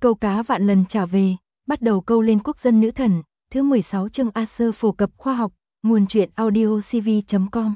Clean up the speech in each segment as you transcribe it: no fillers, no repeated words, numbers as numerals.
Câu cá vạn lần trả về, bắt đầu câu lên quốc dân nữ thần, thứ 16 chương Acer phổ cập khoa học, nguồn truyện audiocv.com.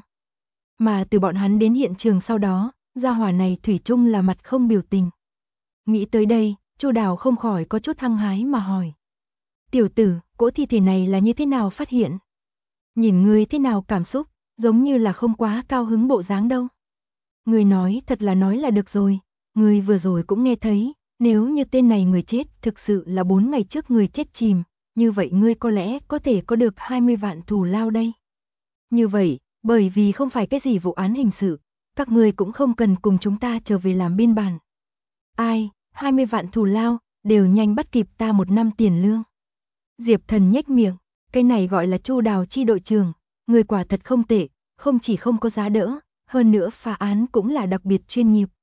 Mà từ bọn hắn đến hiện trường sau đó, gia hỏa này thủy chung là mặt không biểu tình. Nghĩ tới đây, Chu Đào không khỏi có chút hăng hái mà hỏi. Tiểu tử, cỗ thi thể này là như thế nào phát hiện? Nhìn ngươi thế nào cảm xúc, giống như là không quá cao hứng bộ dáng đâu. Ngươi nói thật là nói là được rồi, ngươi vừa rồi cũng nghe thấy, nếu như tên này người chết thực sự là 4 ngày trước người chết chìm, như vậy ngươi có lẽ có thể có được 20 vạn thù lao đây. Như vậy, bởi vì không phải cái gì vụ án hình sự, các ngươi cũng không cần cùng chúng ta trở về làm biên bản. Ai, 20 vạn thù lao, đều nhanh bắt kịp ta 1 năm tiền lương. Diệp Thần nhếch miệng, cái này gọi là Chu Đào chi đội trưởng, người quả thật không tệ, không chỉ không có giá đỡ, hơn nữa phá án cũng là đặc biệt chuyên nghiệp.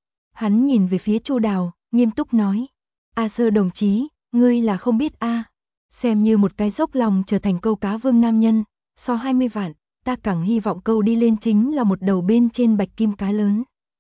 Hắn nhìn về phía Chu Đào, nghiêm túc nói, Sơ đồng chí, ngươi là không biết xem như một cái dốc lòng trở thành câu cá vương nam nhân, so 20 vạn, ta càng hy vọng câu đi lên chính là một đầu bên trên bạch kim cá lớn.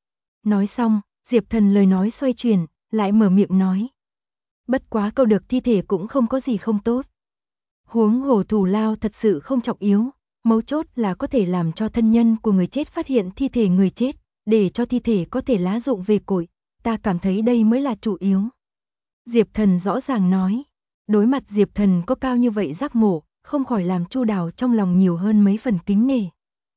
Nói xong, Diệp Thần lời nói xoay chuyển, lại mở miệng nói. Bất quá câu được thi thể cũng không có gì không tốt. Huống hồ thù lao thật sự không trọng yếu, mấu chốt là có thể làm cho thân nhân của người chết phát hiện thi thể người chết, để cho thi thể có thể lá dụng về cội, ta cảm thấy đây mới là chủ yếu. Diệp Thần rõ ràng nói, đối mặt Diệp Thần có cao như vậy giác ngộ, không khỏi làm Chu Đào trong lòng nhiều hơn mấy phần kính nể.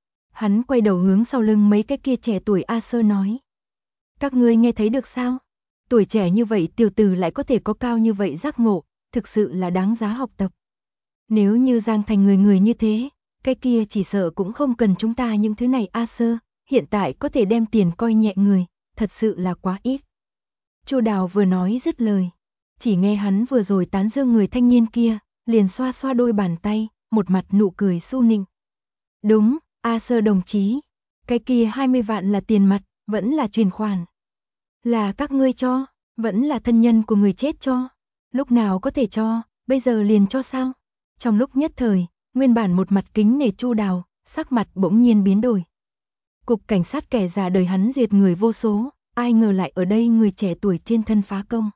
Hắn quay đầu hướng sau lưng mấy cái kia trẻ tuổi Sơ nói. Các ngươi nghe thấy được sao? Tuổi trẻ như vậy tiểu tử lại có thể có cao như vậy giác ngộ, thực sự là đáng giá học tập. Nếu như Giang Thành người như thế, cái kia chỉ sợ cũng không cần chúng ta những thứ này Sơ, hiện tại có thể đem tiền coi nhẹ người, thật sự là quá ít. Chu Đào vừa nói dứt lời, chỉ nghe hắn vừa rồi tán dương người thanh niên kia, liền xoa xoa đôi bàn tay, một mặt nụ cười su nịnh. Đúng, Sơ đồng chí, cái kia 20 vạn là tiền mặt, vẫn là chuyển khoản. Là các ngươi cho, vẫn là thân nhân của người chết cho. Lúc nào có thể cho, bây giờ liền cho sao? Trong lúc nhất thời, nguyên bản một mặt kính nể Chu Đào, sắc mặt bỗng nhiên biến đổi. Cục cảnh sát kẻ già đời hắn diệt người vô số, ai ngờ lại ở đây người trẻ tuổi trên thân phá công.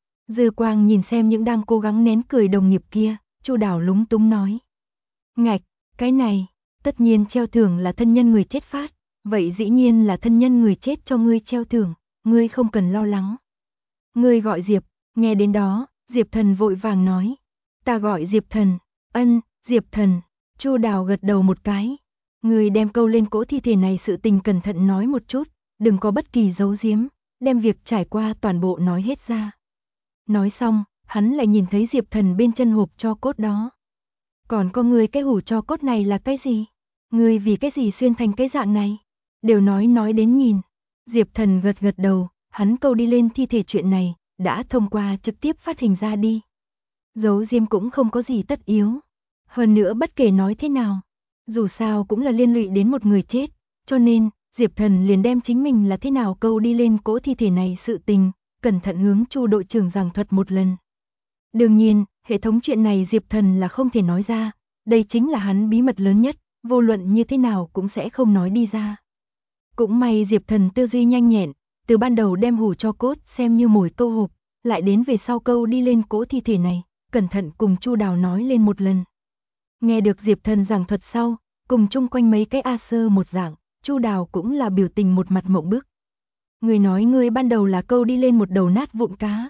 Dư Quang nhìn xem những đang cố gắng nén cười đồng nghiệp kia, Chu Đào lúng túng nói. Ngạch, cái này, tất nhiên treo thưởng là thân nhân người chết phát, vậy dĩ nhiên là thân nhân người chết cho ngươi treo thưởng, ngươi không cần lo lắng. Ngươi gọi Diệp, nghe đến đó, Diệp Thần vội vàng nói. Ta gọi Diệp Thần, Diệp Thần, Chu Đào gật đầu một cái. Ngươi đem câu lên cỗ thi thể này sự tình cẩn thận nói một chút, đừng có bất kỳ giấu giếm, đem việc trải qua toàn bộ nói hết ra. Nói xong, hắn lại nhìn thấy Diệp Thần bên chân hộp tro cốt đó. Còn có ngươi cái hủ tro cốt này là cái gì? Ngươi vì cái gì xuyên thành cái dạng này? Đều nói đến nhìn. Diệp Thần gật gật đầu, hắn câu đi lên thi thể chuyện này, đã thông qua trực tiếp phát hình ra đi. Giấu diêm cũng không có gì tất yếu. Hơn nữa bất kể nói thế nào, dù sao cũng là liên lụy đến một người chết, cho nên, Diệp Thần liền đem chính mình là thế nào câu đi lên cỗ thi thể này sự tình, cẩn thận hướng Chu đội trưởng giảng thuật một lần. Đương nhiên, hệ thống chuyện này Diệp Thần là không thể nói ra, đây chính là hắn bí mật lớn nhất, vô luận như thế nào cũng sẽ không nói đi ra. Cũng may Diệp Thần tư duy nhanh nhẹn, từ ban đầu đem hủ cho cốt xem như mồi câu hộp, lại đến về sau câu đi lên cỗ thi thể này, cẩn thận cùng Chu Đào nói lên một lần. Nghe được Diệp Thần giảng thuật sau, cùng chung quanh mấy cái Sơ một dạng, Chu Đào cũng là biểu tình một mặt mộng bức. Người nói ngươi ban đầu là câu đi lên một đầu nát vụn cá.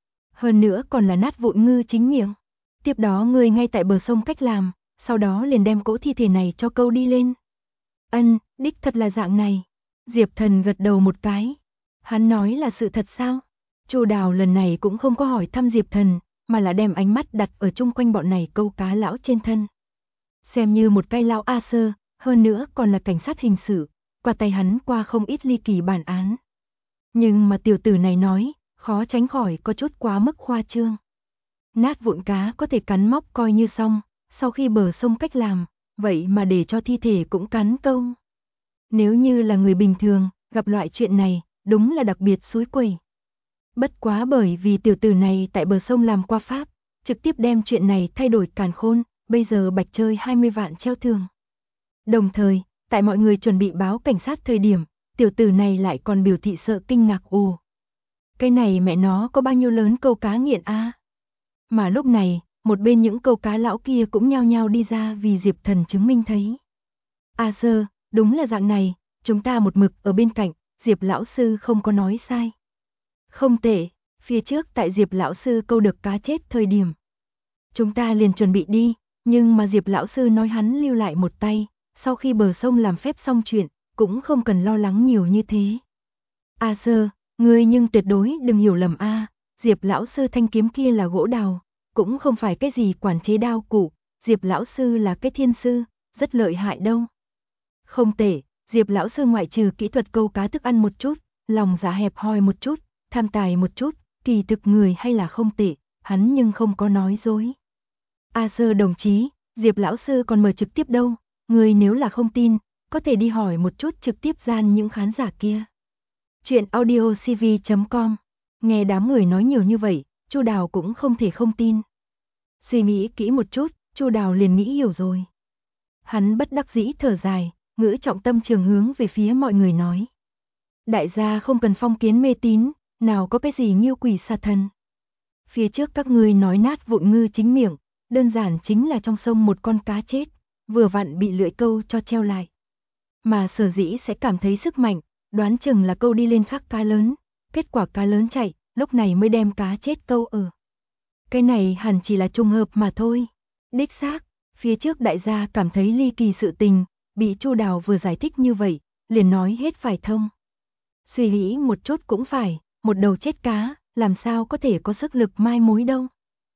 Hơn nữa còn là nát vụn ngư chính miệng. Tiếp đó ngươi ngay tại bờ sông cách làm, sau đó liền đem cỗ thi thể này cho câu đi lên. Đích thật là dạng này. Diệp Thần gật đầu một cái. Hắn nói là sự thật sao? Chu Đào lần này cũng không có hỏi thăm Diệp Thần, mà là đem ánh mắt đặt ở chung quanh bọn này câu cá lão trên thân. Xem như một cái lão Sơ, hơn nữa còn là cảnh sát hình sự, qua tay hắn qua không ít ly kỳ bản án. Nhưng mà tiểu tử này nói, khó tránh khỏi có chút quá mức khoa trương. Nát vụn cá có thể cắn móc coi như xong, sau khi bờ sông cách làm, vậy mà để cho thi thể cũng cắn câu. Nếu như là người bình thường, gặp loại chuyện này, đúng là đặc biệt xúi quẩy. Bất quá bởi vì tiểu tử này tại bờ sông làm qua pháp, trực tiếp đem chuyện này thay đổi càn khôn, bây giờ bạch chơi 20 vạn treo thưởng. Đồng thời, tại mọi người chuẩn bị báo cảnh sát thời điểm, tiểu tử này lại còn biểu thị sợ kinh ngạc ồ. Cái này mẹ nó có bao nhiêu lớn câu cá nghiện a. Mà lúc này, một bên những câu cá lão kia cũng nhao nhao đi ra vì Diệp Thần chứng minh thấy. Sir, đúng là dạng này, chúng ta một mực ở bên cạnh, Diệp lão sư không có nói sai. Không tệ, phía trước tại Diệp lão sư câu được cá chết thời điểm. Chúng ta liền chuẩn bị đi, nhưng mà Diệp lão sư nói hắn lưu lại một tay, sau khi bờ sông làm phép xong chuyện, cũng không cần lo lắng nhiều như thế. Sir, ngươi nhưng tuyệt đối đừng hiểu lầm a, Diệp lão sư thanh kiếm kia là gỗ đào, cũng không phải cái gì quản chế đao cụ, Diệp lão sư là cái thiên sư, rất lợi hại đâu. Không tệ, Diệp lão sư ngoại trừ kỹ thuật câu cá thức ăn một chút, lòng dạ hẹp hòi một chút, tham tài một chút, kỳ thực người hay là không tệ, hắn nhưng không có nói dối. Sir đồng chí, Diệp lão sư còn mời trực tiếp đâu, người nếu là không tin, có thể đi hỏi một chút trực tiếp gian những khán giả kia. Chuyện audiocv.com. Nghe đám người nói nhiều như vậy, Chu Đào cũng không thể không tin. Suy nghĩ kỹ một chút, Chu Đào liền nghĩ hiểu rồi. Hắn bất đắc dĩ thở dài, ngữ trọng tâm trường hướng về phía mọi người nói. Đại gia không cần phong kiến mê tín, nào có cái gì nghiêu quỷ xà thần. Phía trước các ngươi nói nát vụn ngư chính miệng, đơn giản chính là trong sông một con cá chết, vừa vặn bị lưỡi câu cho treo lại. Mà sở dĩ sẽ cảm thấy sức mạnh, đoán chừng là câu đi lên khắc cá lớn, kết quả cá lớn chạy, lúc này mới đem cá chết câu ở. Cái này hẳn chỉ là trùng hợp mà thôi. Đích xác, phía trước đại gia cảm thấy ly kỳ sự tình, bị Chu Đào vừa giải thích như vậy, liền nói hết phải thông. Suy nghĩ một chút cũng phải, một đầu chết cá, làm sao có thể có sức lực mai mối đâu.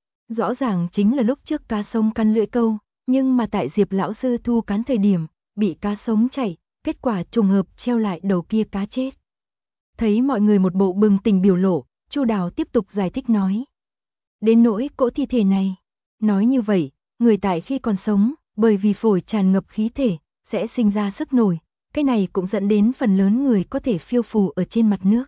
Rõ ràng chính là lúc trước cá sông căn lưỡi câu, nhưng mà tại Diệp lão sư thu cán thời điểm, bị cá sống chạy, kết quả trùng hợp treo lại đầu kia cá chết. Thấy mọi người một bộ bừng tỉnh biểu lộ, Chu Đào tiếp tục giải thích nói. Đến nỗi cỗ thi thể này, nói như vậy, người tại khi còn sống, bởi vì phổi tràn ngập khí thể, sẽ sinh ra sức nổi, cái này cũng dẫn đến phần lớn người có thể phiêu phù ở trên mặt nước.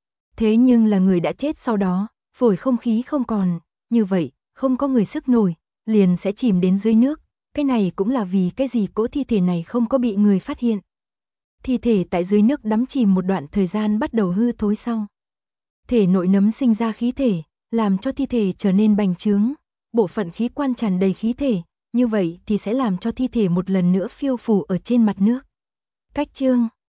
Thế nhưng là người đã chết sau đó, phổi không khí không còn, như vậy, không có người sức nổi, liền sẽ chìm đến dưới nước, cái này cũng là vì cái gì cỗ thi thể này không có bị người phát hiện. Thi thể tại dưới nước đắm chìm một đoạn thời gian bắt đầu hư thối sau. Thể nội nấm sinh ra khí thể, làm cho thi thể trở nên bành trướng, bộ phận khí quan tràn đầy khí thể, như vậy thì sẽ làm cho thi thể một lần nữa phiêu phù ở trên mặt nước. Cách chương